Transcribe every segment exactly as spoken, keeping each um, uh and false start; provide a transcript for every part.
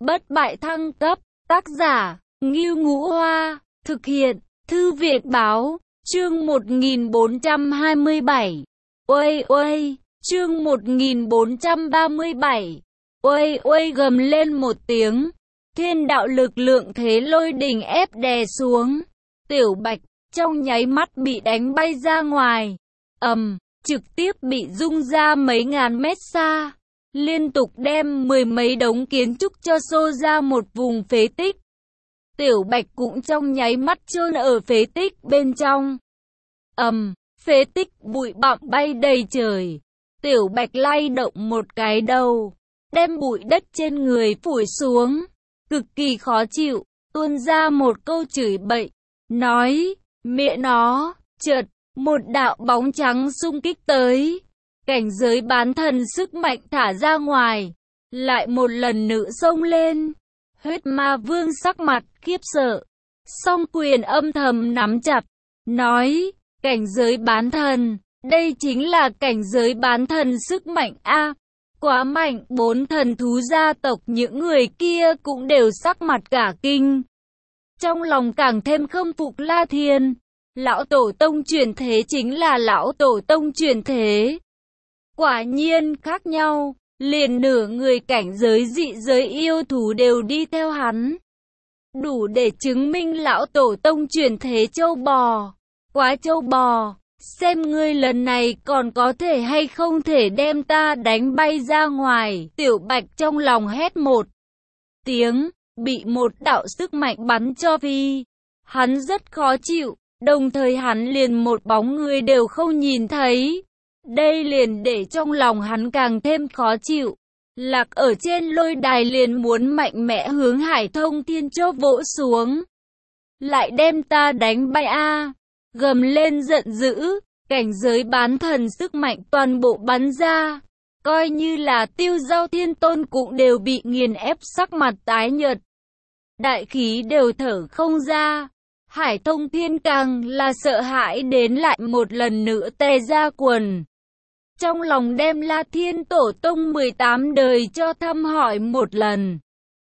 bất bại thăng cấp, tác giả, Ngưu Ngũ Hoa, thực hiện, Thư viện Báo, chương một nghìn bốn trăm hai mươi bảy. Uây uây, chương một nghìn bốn trăm ba mươi bảy. Uây uây gầm lên một tiếng, thiên đạo lực lượng thế lôi đình ép đè xuống. Tiểu Bạch trong nháy mắt bị đánh bay ra ngoài, ầm, trực tiếp bị rung ra mấy ngàn mét xa, liên tục đem mười mấy đống kiến trúc cho xô ra một vùng phế tích. Tiểu Bạch cũng trong nháy mắt chôn ở phế tích bên trong. Ầm, phế tích bụi bặm bay đầy trời. Tiểu Bạch lay động một cái đầu, đem bụi đất trên người phủi xuống, cực kỳ khó chịu, tuôn ra một câu chửi bậy, nói, mẹ nó. Chợt, một đạo bóng trắng xung kích tới, cảnh giới bán thần sức mạnh thả ra ngoài, lại một lần nữa xông lên. Huyết Ma Vương sắc mặt khiếp sợ, song quyền âm thầm nắm chặt, nói, cảnh giới bán thần, đây chính là cảnh giới bán thần sức mạnh a, quá mạnh. Bốn thần thú gia tộc những người kia cũng đều sắc mặt cả kinh, trong lòng càng thêm khâm phục La Thiên. Lão tổ tông truyền thế chính là lão tổ tông truyền thế, quả nhiên khác nhau. Liền nửa người cảnh giới dị giới yêu thú đều đi theo hắn, đủ để chứng minh lão tổ tông truyền thế châu bò, quá châu bò. Xem ngươi lần này còn có thể hay không thể đem ta đánh bay ra ngoài. Tiểu Bạch trong lòng hét một tiếng, bị một đạo sức mạnh bắn cho phi. Hắn rất khó chịu, đồng thời hắn liền một bóng người đều không nhìn thấy. Đây liền để trong lòng hắn càng thêm khó chịu. Lạc ở trên lôi đài liền muốn mạnh mẽ hướng Hải Thông Thiên cho vỗ xuống, lại đem ta đánh bay a. Gầm lên giận dữ, cảnh giới bán thần sức mạnh toàn bộ bắn ra, coi như là Tiêu Giao Thiên Tôn cũng đều bị nghiền ép, sắc mặt tái nhợt, đại khí đều thở không ra. Hải Thông Thiên càng là sợ hãi đến lại một lần nữa tè ra quần, trong lòng đem La Thiên Tổ Tông mười tám đời cho thăm hỏi một lần.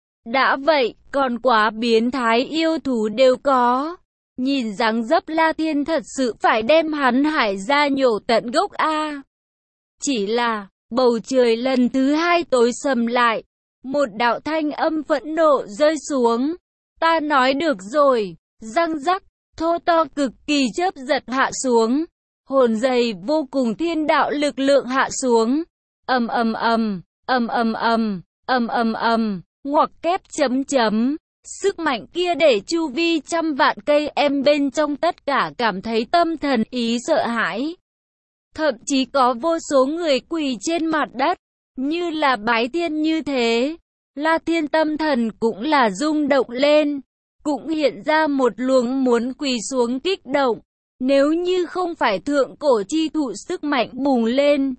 Đã vậy, còn quá biến thái yêu thú đều có. Nhìn dáng dấp La Thiên thật sự phải đem hắn Hải ra nhổ tận gốc a. Chỉ là, bầu trời lần thứ hai tối sầm lại, một đạo thanh âm phẫn nộ rơi xuống. Ta nói được rồi, răng rắc, thô to cực kỳ chớp giật hạ xuống. Hồn dày vô cùng thiên đạo lực lượng hạ xuống, ầm ầm ầm, ầm ầm ầm, ầm ầm ầm, ngoặc kép chấm chấm. Sức mạnh kia để chu vi trăm vạn cây em bên trong tất cả cảm thấy tâm thần ý sợ hãi. Thậm chí có vô số người quỳ trên mặt đất, như là bái thiên như thế. La Thiên tâm thần cũng là rung động lên, cũng hiện ra một luồng muốn quỳ xuống kích động. Nếu như không phải thượng cổ chi thụ sức mạnh bùng lên,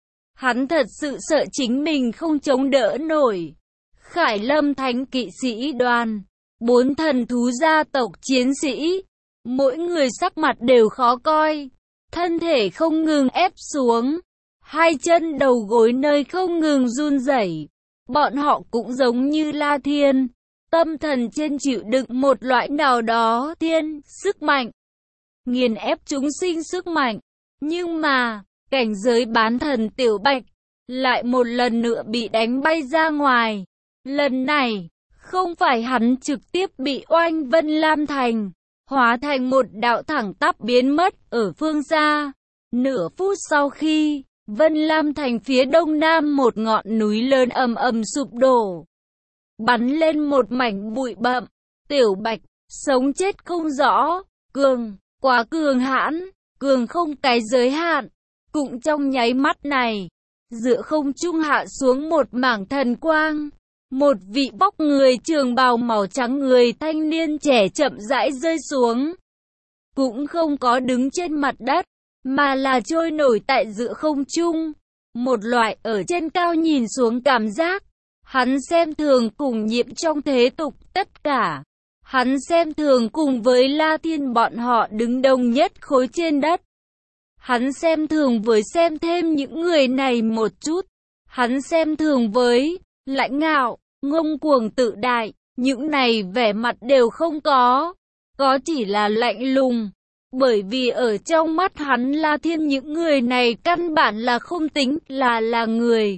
hắn thật sự sợ chính mình không chống đỡ nổi. Khải Lâm Thánh Kỵ Sĩ Đoàn, bốn thần thú gia tộc chiến sĩ, mỗi người sắc mặt đều khó coi, thân thể không ngừng ép xuống, hai chân đầu gối nơi không ngừng run rẩy. Bọn họ cũng giống như La Thiên, tâm thần trên chịu đựng một loại nào đó thiên sức mạnh, nghiền ép chúng sinh sức mạnh. Nhưng mà, cảnh giới bán thần Tiểu Bạch lại một lần nữa bị đánh bay ra ngoài. Lần này, không phải hắn trực tiếp bị oanh Vân Lam Thành, hóa thành một đạo thẳng tắp biến mất ở phương xa. Nửa phút sau khi, Vân Lam Thành phía đông nam một ngọn núi lớn ầm ầm sụp đổ, bắn lên một mảnh bụi bặm. Tiểu Bạch, sống chết không rõ, cường, quá cường hãn, cường không cái giới hạn. Cũng trong nháy mắt này, giữa không trung hạ xuống một mảng thần quang. Một vị vóc người trường bào màu trắng người thanh niên trẻ chậm rãi rơi xuống. Cũng không có đứng trên mặt đất, mà là trôi nổi tại giữa không trung. Một loại ở trên cao nhìn xuống cảm giác. Hắn xem thường cùng nhiễm trong thế tục tất cả. Hắn xem thường cùng với La Thiên bọn họ đứng đông nhất khối trên đất. Hắn xem thường với xem thêm những người này một chút. Hắn xem thường với lãnh ngạo, ngông cuồng tự đại, những này vẻ mặt đều không có, có chỉ là lạnh lùng. Bởi vì ở trong mắt hắn La Thiên những người này căn bản là không tính là là người,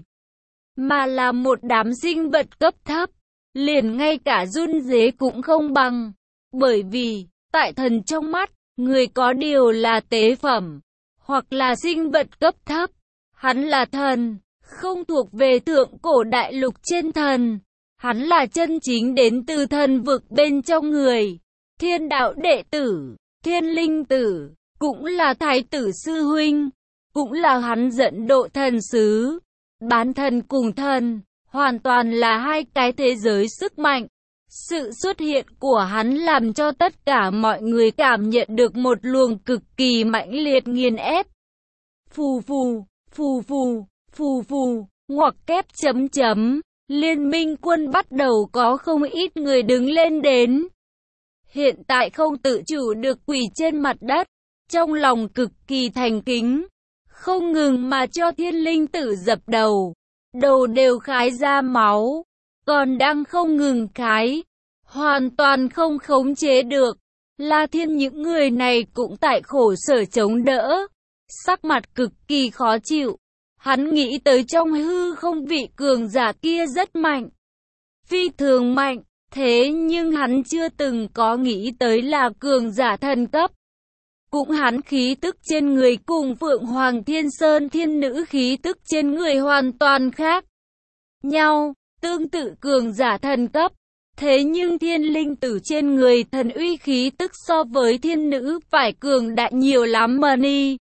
mà là một đám sinh vật cấp thấp, liền ngay cả run rế cũng không bằng. Bởi vì, tại thần trong mắt, người có điều là tế phẩm, hoặc là sinh vật cấp thấp. Hắn là thần, không thuộc về thượng cổ đại lục trên thần. Hắn là chân chính đến từ thần vực bên trong người. Thiên đạo đệ tử, thiên linh tử, cũng là thái tử sư huynh, cũng là hắn dẫn độ thần sứ. Bán thần cùng thần, hoàn toàn là hai cái thế giới sức mạnh. Sự xuất hiện của hắn làm cho tất cả mọi người cảm nhận được một luồng cực kỳ mãnh liệt nghiền ép. Phù phù, phù phù, phù phù, ngoặc kép chấm chấm, liên minh quân bắt đầu có không ít người đứng lên đến. Hiện tại không tự chủ được quỳ trên mặt đất, trong lòng cực kỳ thành kính, không ngừng mà cho thiên linh tử dập đầu, đầu đều khái ra máu, còn đang không ngừng khái, hoàn toàn không khống chế được. La Thiên những người này cũng tại khổ sở chống đỡ, sắc mặt cực kỳ khó chịu. Hắn nghĩ tới trong hư không vị cường giả kia rất mạnh, phi thường mạnh, thế nhưng hắn chưa từng có nghĩ tới là cường giả thần cấp. Cũng hắn khí tức trên người cùng Phượng Hoàng Thiên Sơn Thiên Nữ khí tức trên người hoàn toàn khác nhau, tương tự cường giả thần cấp. Thế nhưng thiên linh tử trên người thần uy khí tức so với thiên nữ phải cường đại nhiều lắm mà ni.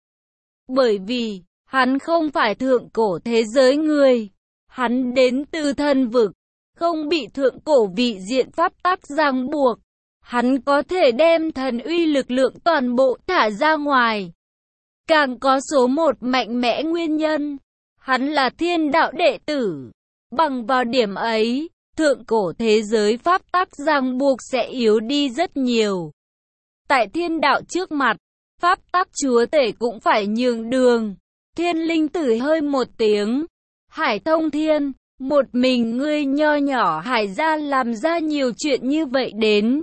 Bởi vì, hắn không phải thượng cổ thế giới người, hắn đến từ thần vực, không bị thượng cổ vị diện pháp tắc ràng buộc. Hắn có thể đem thần uy lực lượng toàn bộ thả ra ngoài. Càng có số một mạnh mẽ nguyên nhân, hắn là thiên đạo đệ tử. Bằng vào điểm ấy, thượng cổ thế giới pháp tắc ràng buộc sẽ yếu đi rất nhiều. Tại thiên đạo trước mặt, pháp tắc chúa tể cũng phải nhường đường. Thiên linh tử hơi một tiếng. Hải Thông Thiên, một mình ngươi nho nhỏ Hải gia làm ra nhiều chuyện như vậy đến.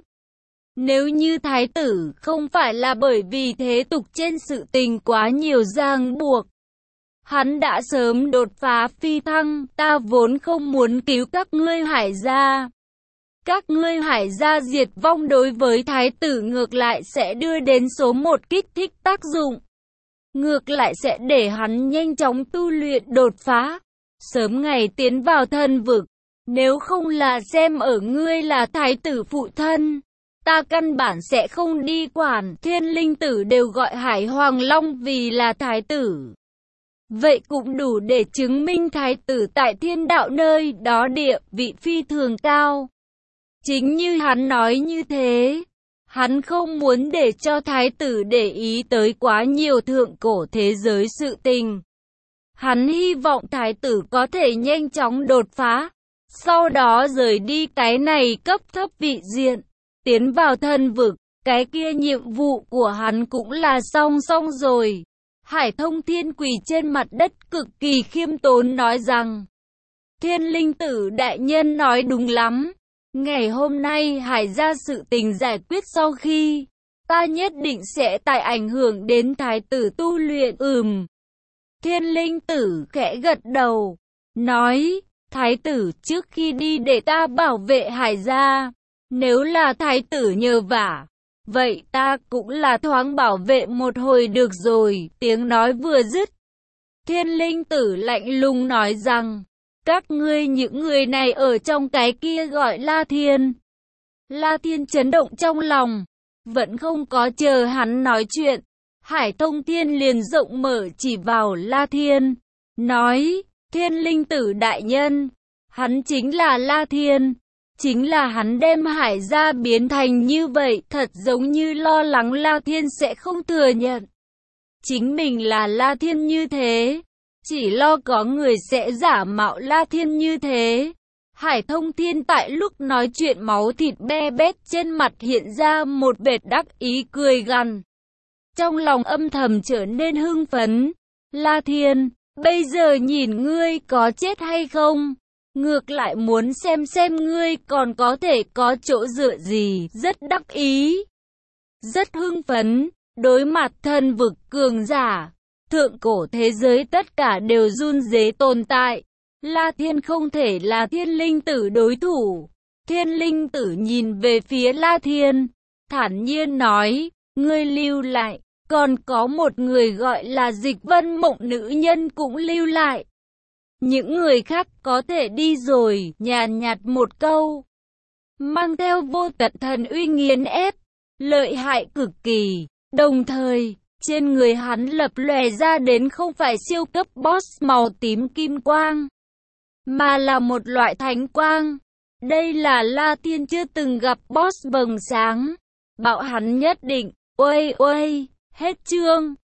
Nếu như thái tử không phải là bởi vì thế tục trên sự tình quá nhiều ràng buộc, hắn đã sớm đột phá phi thăng. Ta vốn không muốn cứu các ngươi Hải gia. Các ngươi Hải gia diệt vong đối với thái tử ngược lại sẽ đưa đến số một kích thích tác dụng. Ngược lại sẽ để hắn nhanh chóng tu luyện đột phá, sớm ngày tiến vào thần vực. Nếu không là xem ở ngươi là thái tử phụ thân, ta căn bản sẽ không đi quản. Thiên linh tử đều gọi Hải Hoàng Long vì là thái tử. Vậy cũng đủ để chứng minh thái tử tại thiên đạo nơi đó địa vị phi thường cao. Chính như hắn nói như thế, hắn không muốn để cho thái tử để ý tới quá nhiều thượng cổ thế giới sự tình. Hắn hy vọng thái tử có thể nhanh chóng đột phá, sau đó rời đi cái này cấp thấp vị diện, tiến vào thần vực. Cái kia nhiệm vụ của hắn cũng là xong xong rồi. Hải Thông Thiên quỳ trên mặt đất cực kỳ khiêm tốn nói rằng, thiên linh tử đại nhân nói đúng lắm. Ngày hôm nay Hải gia sự tình giải quyết sau khi, ta nhất định sẽ tại ảnh hưởng đến thái tử tu luyện. Ừm. Thiên linh tử khẽ gật đầu, nói, thái tử trước khi đi để ta bảo vệ Hải gia. Nếu là thái tử nhờ vả, vậy ta cũng là thoáng bảo vệ một hồi được rồi. Tiếng nói vừa dứt, thiên linh tử lạnh lùng nói rằng, các ngươi những người này ở trong cái kia gọi La Thiên. La Thiên chấn động trong lòng, vẫn không có chờ hắn nói chuyện. Hải Thông Thiên liền rộng mở chỉ vào La Thiên, nói, thiên linh tử đại nhân, hắn chính là La Thiên. Chính là hắn đem Hải gia biến thành như vậy, thật giống như lo lắng La Thiên sẽ không thừa nhận chính mình là La Thiên như thế, chỉ lo có người sẽ giả mạo La Thiên như thế. Hải Thông Thiên tại lúc nói chuyện máu thịt be bét trên mặt hiện ra một vệt đắc ý cười gằn, trong lòng âm thầm trở nên hưng phấn. La Thiên, bây giờ nhìn ngươi có chết hay không? ngược lại muốn xem xem ngươi còn có thể có chỗ dựa gì, rất đắc ý, rất hưng phấn, đối mặt thần vực cường giả. Thượng cổ thế giới tất cả đều run rế tồn tại. La Thiên không thể là Thiên Linh Tử đối thủ. Thiên Linh Tử nhìn về phía La Thiên, thản nhiên nói, ngươi lưu lại, còn có một người gọi là Dịch Vân Mộng nữ nhân cũng lưu lại. Những người khác có thể đi rồi, nhàn nhạt một câu, mang theo vô tận thần uy nghiền ép, lợi hại cực kỳ, đồng thời, trên người hắn lập lòe ra đến không phải siêu cấp boss màu tím kim quang, mà là một loại thánh quang. Đây là La Thiên chưa từng gặp boss bừng sáng, bảo hắn nhất định, uây uây, hết chương.